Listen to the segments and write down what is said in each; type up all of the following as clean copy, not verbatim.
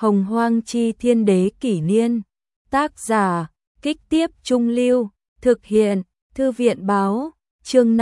Hồng Hoang Chi Thiên Đế Kỷ Niên. Tác giả, Kích Tiếp Trung Lưu. Thực hiện, Thư viện Báo. Chương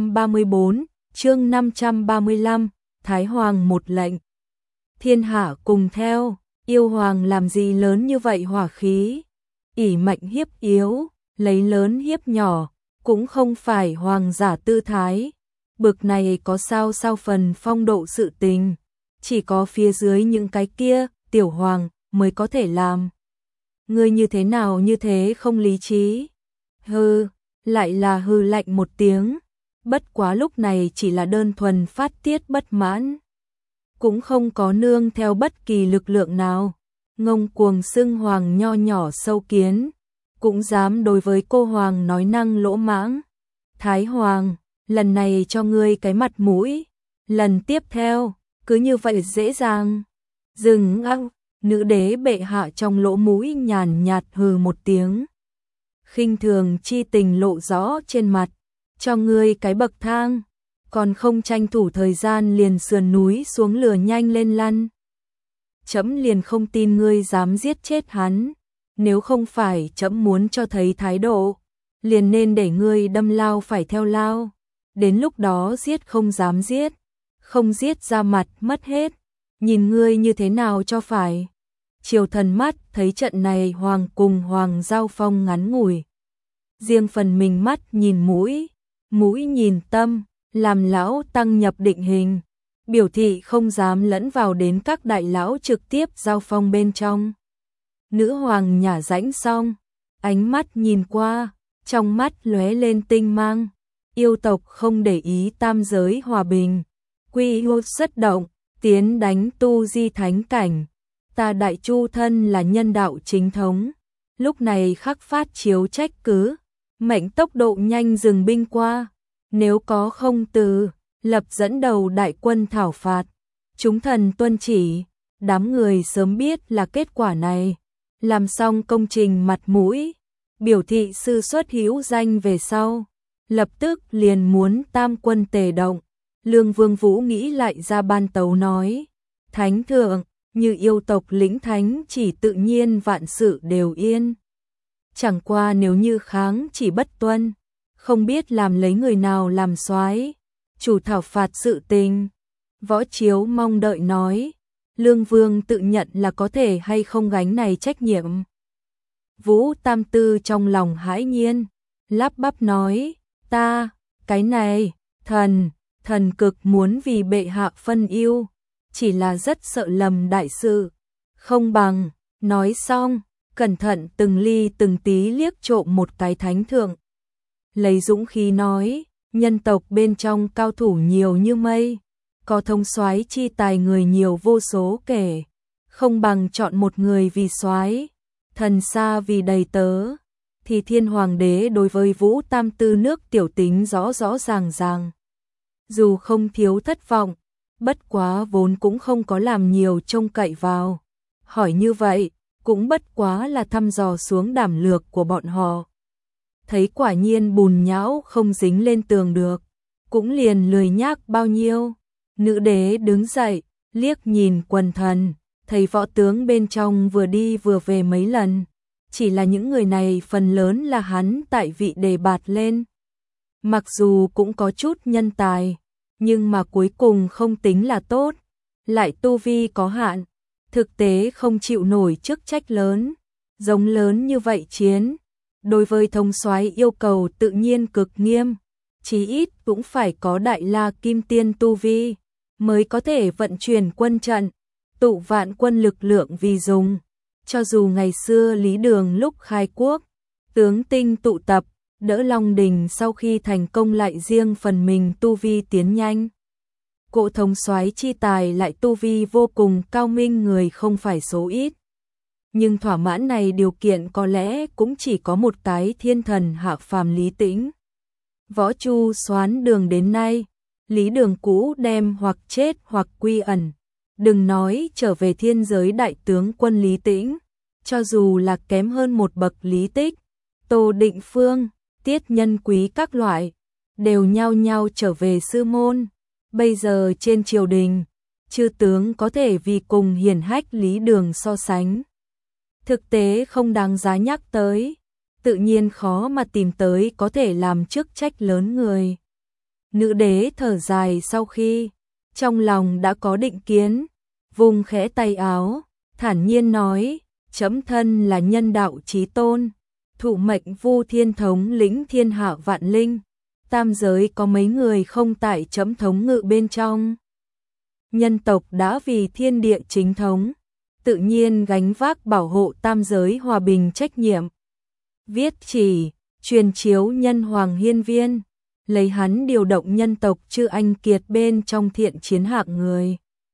534, chương 535, Thái Hoàng một lệnh. Thiên hạ cùng theo, yêu hoàng làm gì lớn như vậy hỏa khí. Ỷ mạnh hiếp yếu, lấy lớn hiếp nhỏ, cũng không phải hoàng giả tư thái. Bực này có sao phần phong độ sự tình, chỉ có phía dưới những cái kia, tiểu hoàng, mới có thể làm. Ngươi như thế nào như thế không lý trí. Hừ, lại là hừ lạnh một tiếng, bất quá lúc này chỉ là đơn thuần phát tiết bất mãn. Cũng không có nương theo bất kỳ lực lượng nào, ngông cuồng xưng hoàng nho nhỏ sâu kiến, cũng dám đối với cô hoàng nói năng lỗ mãng. Thái Hoàng, lần này cho ngươi cái mặt mũi, lần tiếp theo, cứ như vậy dễ dàng. Dừng ăng, nữ đế bệ hạ trong lỗ mũi nhàn nhạt hừ một tiếng. Khinh thường chi tình lộ rõ trên mặt, cho ngươi cái bậc thang, còn không tranh thủ thời gian liền sườn núi xuống lửa nhanh lên lăn. Trẫm liền không tin ngươi dám giết chết hắn, nếu không phải trẫm muốn cho thấy thái độ, liền nên để ngươi đâm lao phải theo lao, đến lúc đó giết không dám giết, không giết ra mặt mất hết, nhìn ngươi như thế nào cho phải. Triều thần mắt thấy trận này hoàng cùng hoàng giao phong ngắn ngủi, riêng phần mình mắt nhìn mũi, mũi nhìn tâm, làm lão tăng nhập định hình, biểu thị không dám lẫn vào đến các đại lão trực tiếp giao phong bên trong. Nữ hoàng nhả rãnh xong, ánh mắt nhìn qua, trong mắt lóe lên tinh mang. Yêu tộc không để ý tam giới hòa bình, quy hô xuất động, tiến đánh tu di thánh cảnh. Ta Đại Chu thân là nhân đạo chính thống, lúc này khắc phát chiếu trách cứ, mệnh tốc độ nhanh dừng binh qua, nếu có không từ, lập dẫn đầu đại quân thảo phạt. Chúng thần tuân chỉ, đám người sớm biết là kết quả này, làm xong công trình mặt mũi, biểu thị sư xuất hữu danh về sau, lập tức liền muốn tam quân tề động. Lương Vương Vũ nghĩ lại ra ban tấu nói, thánh thượng, như yêu tộc lĩnh thánh chỉ tự nhiên vạn sự đều yên. Chẳng qua nếu như kháng chỉ bất tuân, không biết làm lấy người nào làm soái, chủ thảo phạt sự tình. Võ Chiếu mong đợi nói, Lương Vương tự nhận là có thể hay không gánh này trách nhiệm. Vũ Tam Tư trong lòng hãi nhiên, lắp bắp nói, cái này, thần cực muốn vì bệ hạ phân ưu, chỉ là rất sợ lầm đại sự, không bằng. Nói xong, cẩn thận từng ly từng tí liếc trộm một cái thánh thượng. Lấy dũng khí nói, nhân tộc bên trong cao thủ nhiều như mây, có thông soái chi tài người nhiều vô số kể, không bằng chọn một người vì soái, thần xa vì đầy tớ. Thì Thiên Hoàng đế đối với Vũ Tam Tư nước tiểu tính rõ ràng. Dù không thiếu thất vọng, bất quá vốn cũng không có làm nhiều trông cậy vào. Hỏi như vậy, cũng bất quá là thăm dò xuống đảm lược của bọn họ. Thấy quả nhiên bùn nhão không dính lên tường được, cũng liền lười nhác bao nhiêu. Nữ đế đứng dậy, liếc nhìn quần thần, thấy võ tướng bên trong vừa đi vừa về mấy lần. Chỉ là những người này phần lớn là hắn tại vị đề bạt lên. Mặc dù cũng có chút nhân tài, nhưng mà cuối cùng không tính là tốt, lại tu vi có hạn, thực tế không chịu nổi chức trách lớn, giống lớn như vậy chiến. Đối với thống soái yêu cầu tự nhiên cực nghiêm, chí ít cũng phải có đại la kim tiên tu vi, mới có thể vận chuyển quân trận, tụ vạn quân lực lượng vì dùng. Cho dù ngày xưa Lý Đường lúc khai quốc, tướng tinh tụ tập, đỡ Long Đình sau khi thành công lại riêng phần mình tu vi tiến nhanh. Cỗ thống soái chi tài lại tu vi vô cùng cao minh người không phải số ít. Nhưng thỏa mãn này điều kiện có lẽ cũng chỉ có một cái thiên thần hạ phàm Lý Tĩnh. Võ Chu xoán đường đến nay, Lý Đường cũ đem hoặc chết hoặc quy ẩn. Đừng nói trở về thiên giới đại tướng quân Lý Tĩnh, cho dù là kém hơn một bậc Lý Tích, Tô Định Phương, Tiết Nhân Quý các loại, đều nhao nhao trở về sư môn. Bây giờ trên triều đình, chư tướng có thể vì cùng hiển hách lý đường so sánh. Thực tế không đáng giá nhắc tới, tự nhiên khó mà tìm tới có thể làm chức trách lớn người. Nữ đế thở dài sau khi trong lòng đã có định kiến, vùng khẽ tay áo, thản nhiên nói, chấm thân là nhân đạo chí tôn, thụ mệnh Vu Thiên thống lĩnh thiên hạ vạn linh, tam giới có mấy người không tại chấm thống ngự bên trong. Nhân tộc đã vì thiên địa chính thống, tự nhiên gánh vác bảo hộ tam giới hòa bình trách nhiệm. Viết chỉ, truyền chiếu nhân hoàng hiên viên, lấy hắn điều động nhân tộc chư anh kiệt bên trong thiện chiến hạng người.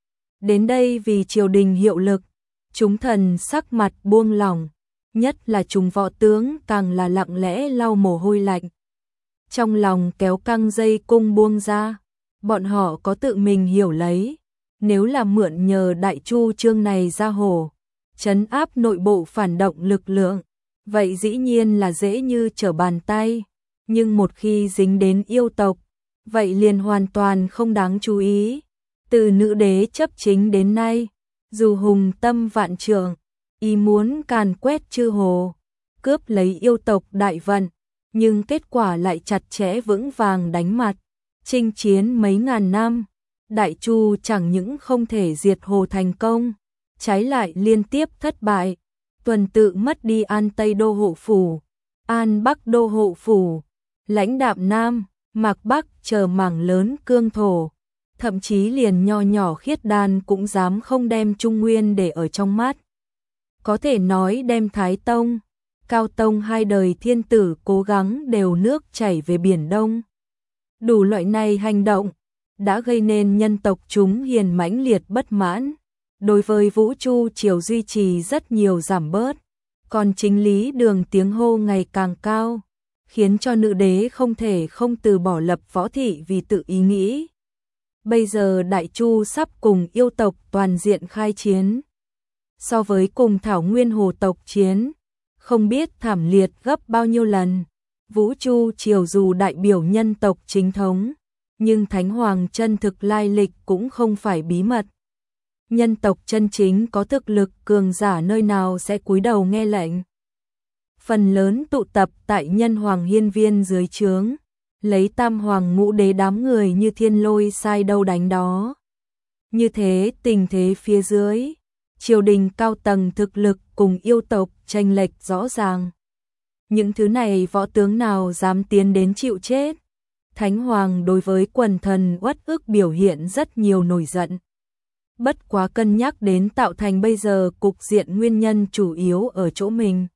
Đến đây vì triều đình hiệu lực, chúng thần sắc mặt buông lỏng, nhất là chúng võ tướng càng là lặng lẽ lau mồ hôi lạnh. Trong lòng kéo căng dây cung buông ra, bọn họ có tự mình hiểu lấy, nếu là mượn nhờ đại chu chương này ra hồ, trấn áp nội bộ phản động lực lượng, vậy dĩ nhiên là dễ như trở bàn tay, nhưng một khi dính đến yêu tộc, vậy liền hoàn toàn không đáng chú ý. Từ nữ đế chấp chính đến nay, dù hùng tâm vạn trượng, ý muốn càn quét chư hồ, cướp lấy yêu tộc đại vận, nhưng kết quả lại chặt chẽ vững vàng đánh mặt, chinh chiến mấy ngàn năm, đại chu chẳng những không thể diệt hồ thành công, trái lại liên tiếp thất bại, tuần tự mất đi An Tây Đô hộ phủ, An Bắc Đô hộ phủ, Lãnh Đạm Nam, Mạc Bắc chờ mảng lớn cương thổ, thậm chí liền nho nhỏ Khiết Đan cũng dám không đem Trung Nguyên để ở trong mắt. Có thể nói đem Thái Tông, Cao Tông hai đời thiên tử cố gắng đều nước chảy về Biển Đông. Đủ loại này hành động đã gây nên nhân tộc chúng hiền mãnh liệt bất mãn, đối với Vũ Chu triều duy trì rất nhiều giảm bớt, còn chính lý đường tiếng hô ngày càng cao, khiến cho nữ đế không thể không từ bỏ lập võ thị vì tự ý nghĩ. Bây giờ đại chu sắp cùng yêu tộc toàn diện khai chiến. So với cùng thảo nguyên hồ tộc chiến, không biết thảm liệt gấp bao nhiêu lần. Vũ Chu triều dù đại biểu nhân tộc chính thống, nhưng Thánh Hoàng chân thực lai lịch cũng không phải bí mật. Nhân tộc chân chính có thực lực cường giả nơi nào sẽ cúi đầu nghe lệnh. Phần lớn tụ tập tại nhân hoàng hiên viên dưới trướng, lấy tam hoàng ngũ đế đám người như thiên lôi sai đâu đánh đó. Như thế tình thế phía dưới, triều đình cao tầng thực lực cùng yêu tộc chênh lệch rõ ràng. Những thứ này võ tướng nào dám tiến đến chịu chết. Thánh Hoàng đối với quần thần uất ức biểu hiện rất nhiều nổi giận. Bất quá cân nhắc đến tạo thành bây giờ cục diện nguyên nhân chủ yếu ở chỗ mình.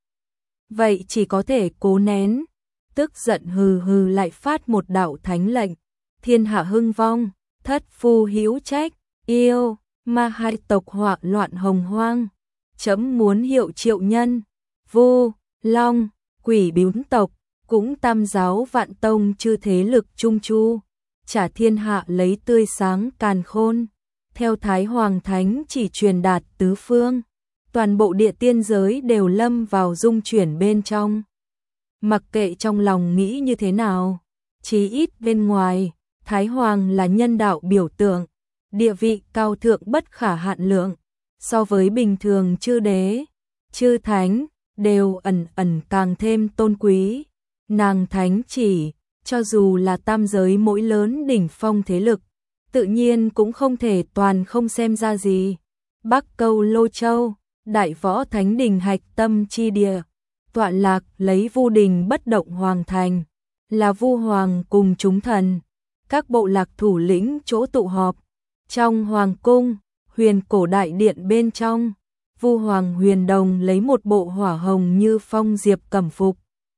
Vậy chỉ có thể cố nén, tức giận hừ hừ lại phát một đạo thánh lệnh. Thiên hạ hưng vong, thất phu hữu trách, yêu, ma hai tộc họa loạn hồng hoang. Chấm muốn hiệu triệu nhân, Vu, Long, Quỷ Bính tộc, cũng tam giáo vạn tông chư thế lực trung chu, trả thiên hạ lấy tươi sáng càn khôn. Theo Thái Hoàng Thánh chỉ truyền đạt tứ phương, toàn bộ địa tiên giới đều lâm vào dung chuyển bên trong. Mặc kệ trong lòng nghĩ như thế nào, chí ít bên ngoài, Thái Hoàng là nhân đạo biểu tượng, địa vị cao thượng bất khả hạn lượng, so với bình thường chư đế, chư thánh, đều ẩn ẩn càng thêm tôn quý. Nàng thánh chỉ, cho dù là tam giới mỗi lớn đỉnh phong thế lực, tự nhiên cũng không thể toàn không xem ra gì. Bắc Câu Lô Châu, đại võ thánh đình hạch tâm chi địa, tọa lạc lấy Vu đình bất động hoàng thành, là Vu hoàng cùng chúng thần, các bộ lạc thủ lĩnh chỗ tụ họp. Trong hoàng cung, huyền cổ đại điện bên trong, Vu hoàng huyền đồng lấy một bộ hỏa hồng như phong diệp cẩm phục.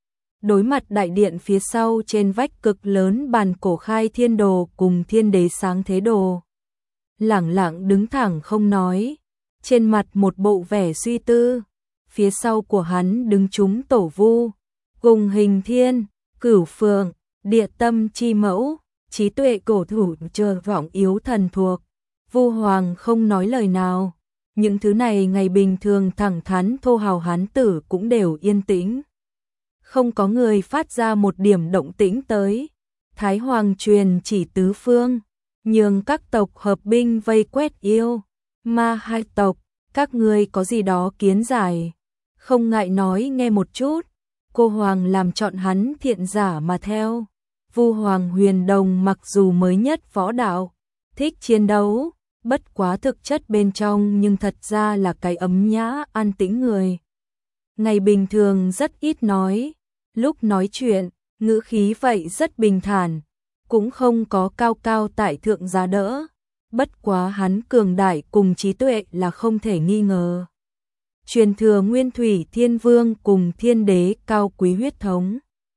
Đối mặt đại điện phía sau trên vách cực lớn bàn cổ khai thiên đồ cùng thiên đế sáng thế đồ. Lẳng lặng đứng thẳng không nói, trên mặt một bộ vẻ suy tư. Phía sau của hắn đứng chúng tổ Vu, cùng hình thiên, cửu phượng, địa tâm chi mẫu, trí tuệ cổ thủ chờ vọng yếu thần thuộc. Vu hoàng không nói lời nào, những thứ này ngày bình thường thẳng thắn thô hào hán tử cũng đều yên tĩnh. Không có người phát ra một điểm động tĩnh tới. Thái Hoàng truyền chỉ tứ phương, nhường các tộc hợp binh vây quét yêu ma hai tộc, các ngươi có gì đó kiến giải, không ngại nói nghe một chút. Cô Hoàng làm chọn hắn thiện giả mà theo. Vu Hoàng Huyền Đồng mặc dù mới nhất võ đạo, thích chiến đấu, bất quá thực chất bên trong nhưng thật ra là cái ấm nhã an tĩnh người. Ngày bình thường rất ít nói, lúc nói chuyện, ngữ khí vậy rất bình thản, cũng không có cao cao tại thượng giá đỡ. Bất quá hắn cường đại cùng trí tuệ là không thể nghi ngờ. Truyền thừa Nguyên Thủy Thiên Vương cùng Thiên Đế cao quý huyết thống,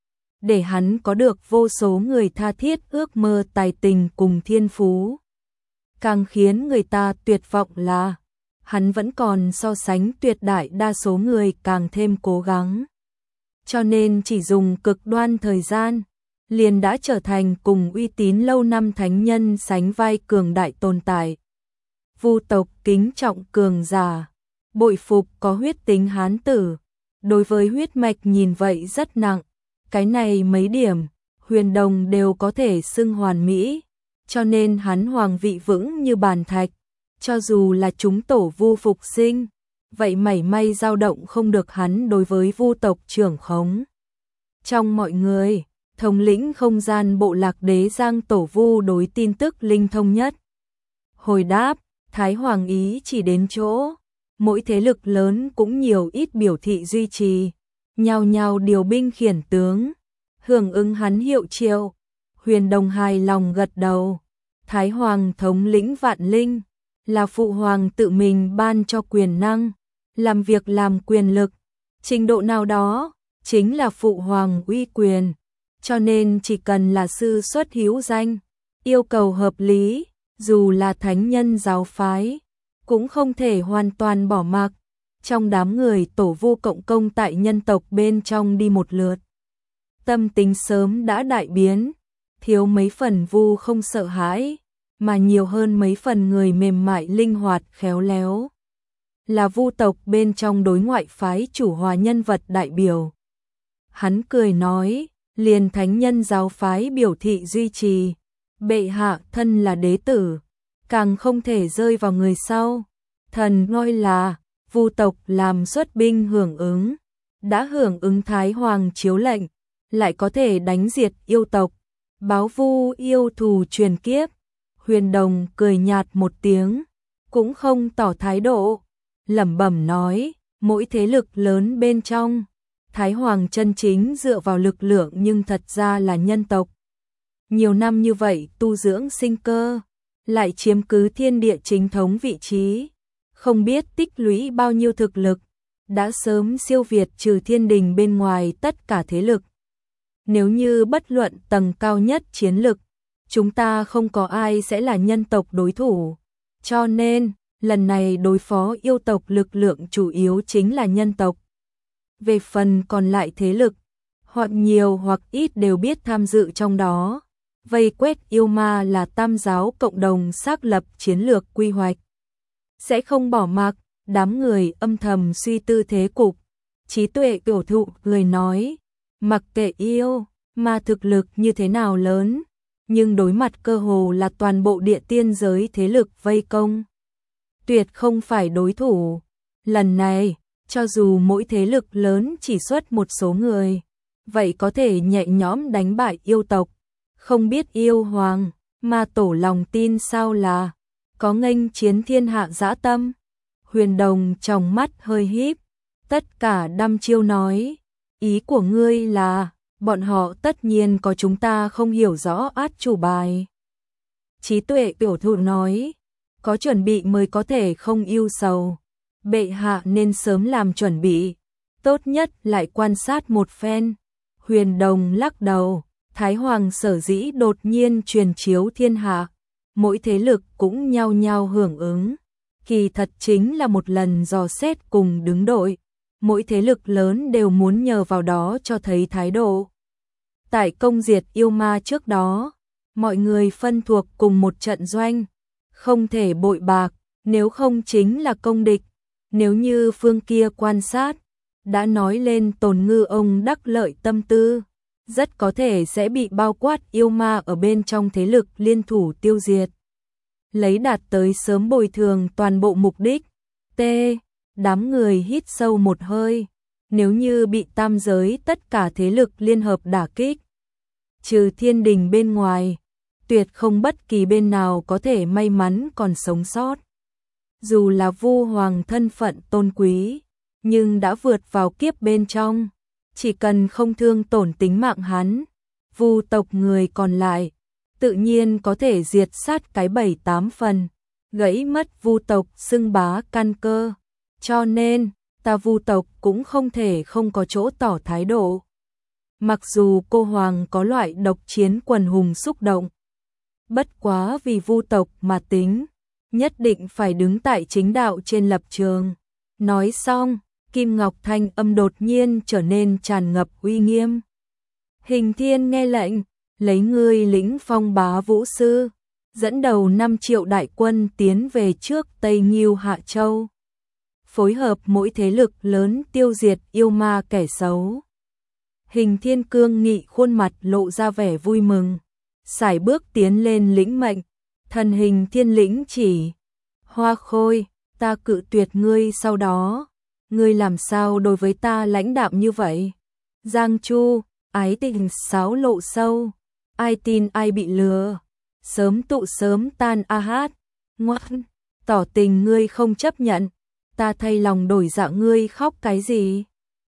để hắn có được vô số người tha thiết ước mơ tài tình cùng thiên phú. Càng khiến người ta tuyệt vọng là hắn vẫn còn so sánh tuyệt đại đa số người càng thêm cố gắng. Cho nên chỉ dùng cực đoan thời gian, liền đã trở thành cùng uy tín lâu năm thánh nhân sánh vai cường đại tồn tại. Vu tộc kính trọng cường giả, bội phục có huyết tính hán tử, đối với huyết mạch nhìn vậy rất nặng. Cái này mấy điểm, Huyền Đồng đều có thể xưng hoàn mỹ, cho nên hắn hoàng vị vững như bàn thạch, cho dù là chúng tổ Vu phục sinh, vậy mảy may dao động không được hắn đối với Vu tộc trưởng khống. Trong mọi người, thống lĩnh không gian bộ lạc đế Giang tổ Vu đối tin tức linh thông nhất. Hồi đáp, Thái Hoàng ý chỉ đến chỗ, mỗi thế lực lớn cũng nhiều ít biểu thị duy trì, nhao nhao điều binh khiển tướng, hưởng ứng hắn hiệu triệu. Huyền Đồng hài lòng gật đầu. Thái Hoàng thống lĩnh vạn linh, là phụ hoàng tự mình ban cho quyền năng, làm việc làm quyền lực, trình độ nào đó chính là phụ hoàng uy quyền, cho nên chỉ cần là sư xuất hữu danh, yêu cầu hợp lý, dù là thánh nhân giáo phái, cũng không thể hoàn toàn bỏ mặc. Trong đám người tổ Vu cộng công tại nhân tộc bên trong đi một lượt, tâm tính sớm đã đại biến, thiếu mấy phần Vu không sợ hãi, mà nhiều hơn mấy phần người mềm mại linh hoạt khéo léo. Là Vu tộc bên trong đối ngoại phái chủ hòa nhân vật đại biểu. Hắn cười nói, liền thánh nhân giáo phái biểu thị duy trì, bệ hạ thân là đế tử, càng không thể rơi vào người sau. Thần ngôi là Vu tộc làm xuất binh hưởng ứng, đã hưởng ứng Thái Hoàng chiếu lệnh, lại có thể đánh diệt yêu tộc, báo Vu yêu thù truyền kiếp. Huyền Đồng cười nhạt một tiếng, cũng không tỏ thái độ, lẩm bẩm nói, mỗi thế lực lớn bên trong, Thái Hoàng chân chính dựa vào lực lượng nhưng thật ra là nhân tộc. Nhiều năm như vậy tu dưỡng sinh cơ, lại chiếm cứ thiên địa chính thống vị trí, không biết tích lũy bao nhiêu thực lực, đã sớm siêu việt trừ thiên đình bên ngoài tất cả thế lực. Nếu như bất luận tầng cao nhất chiến lực, chúng ta không có ai sẽ là nhân tộc đối thủ, cho nên lần này đối phó yêu tộc lực lượng chủ yếu chính là nhân tộc. Về phần còn lại thế lực, hoặc nhiều hoặc ít đều biết tham dự trong đó. Vây quét yêu ma là tam giáo cộng đồng xác lập chiến lược quy hoạch, sẽ không bỏ mặc. Đám người âm thầm suy tư thế cục, trí tuệ biểu thụ người nói, mặc kệ yêu ma thực lực như thế nào lớn, nhưng đối mặt cơ hồ là toàn bộ địa tiên giới thế lực vây công, tuyệt không phải đối thủ. Lần này, cho dù mỗi thế lực lớn chỉ xuất một số người, vậy có thể nhẹ nhõm đánh bại yêu tộc. Không biết yêu hoàng, ma tổ lòng tin sao là có nghênh chiến thiên hạ dã tâm. Huyền Đồng trong mắt hơi híp, tất cả đăm chiêu nói, ý của ngươi là bọn họ tất nhiên có chúng ta không hiểu rõ át chủ bài. Trí tuệ biểu thụ nói, có chuẩn bị mới có thể không ưu sầu, bệ hạ nên sớm làm chuẩn bị, tốt nhất lại quan sát một phen. Huyền Đồng lắc đầu, Thái Hoàng sở dĩ đột nhiên truyền chiếu thiên hạ, mỗi thế lực cũng nhao nhao hưởng ứng, kỳ thật chính là một lần dò xét cùng đứng đội, mỗi thế lực lớn đều muốn nhờ vào đó cho thấy thái độ. Tại công diệt yêu ma trước đó, mọi người phân thuộc cùng một trận doanh, không thể bội bạc, nếu không chính là công địch. Nếu như phương kia quan sát, đã nói lên Tồn Ngư ông đắc lợi tâm tư, rất có thể sẽ bị bao quát yêu ma ở bên trong thế lực liên thủ tiêu diệt. Lấy đạt tới sớm bồi thường toàn bộ mục đích. T. Đám người hít sâu một hơi. Nếu như bị tam giới tất cả thế lực liên hợp đả kích, trừ thiên đình bên ngoài, tuyệt không bất kỳ bên nào có thể may mắn còn sống sót. Dù là Vu Hoàng thân phận tôn quý, nhưng đã vượt vào kiếp bên trong, chỉ cần không thương tổn tính mạng hắn, Vu tộc người còn lại tự nhiên có thể diệt sát cái 7-8 phần, gãy mất Vu tộc xưng bá căn cơ. Cho nên, ta Vu tộc cũng không thể không có chỗ tỏ thái độ. Mặc dù cô Hoàng có loại độc chiến quần hùng xúc động, bất quá vì Vu tộc mà tính, nhất định phải đứng tại chính đạo trên lập trường. Nói xong, Kim Ngọc thanh âm đột nhiên trở nên tràn ngập uy nghiêm. Hình Thiên nghe lệnh, lấy ngươi lĩnh Phong Bá Vũ Sư, dẫn đầu 5 triệu đại quân tiến về trước Tây Ngưu Hạ Châu, phối hợp mỗi thế lực lớn tiêu diệt yêu ma kẻ xấu. Hình Thiên cương nghị khuôn mặt lộ ra vẻ vui mừng, sải bước tiến lên lĩnh mệnh. Thần Hình Thiên lĩnh chỉ, Hoa Khôi, ta cự tuyệt ngươi, sau đó ngươi làm sao đối với ta lãnh đạm như vậy? Giang Chu, ái tình sáo lộ sâu, ai tin ai bị lừa, sớm tụ sớm tan a hát. Ngoan, tỏ tình ngươi không chấp nhận, ta thay lòng đổi dạ, ngươi khóc cái gì?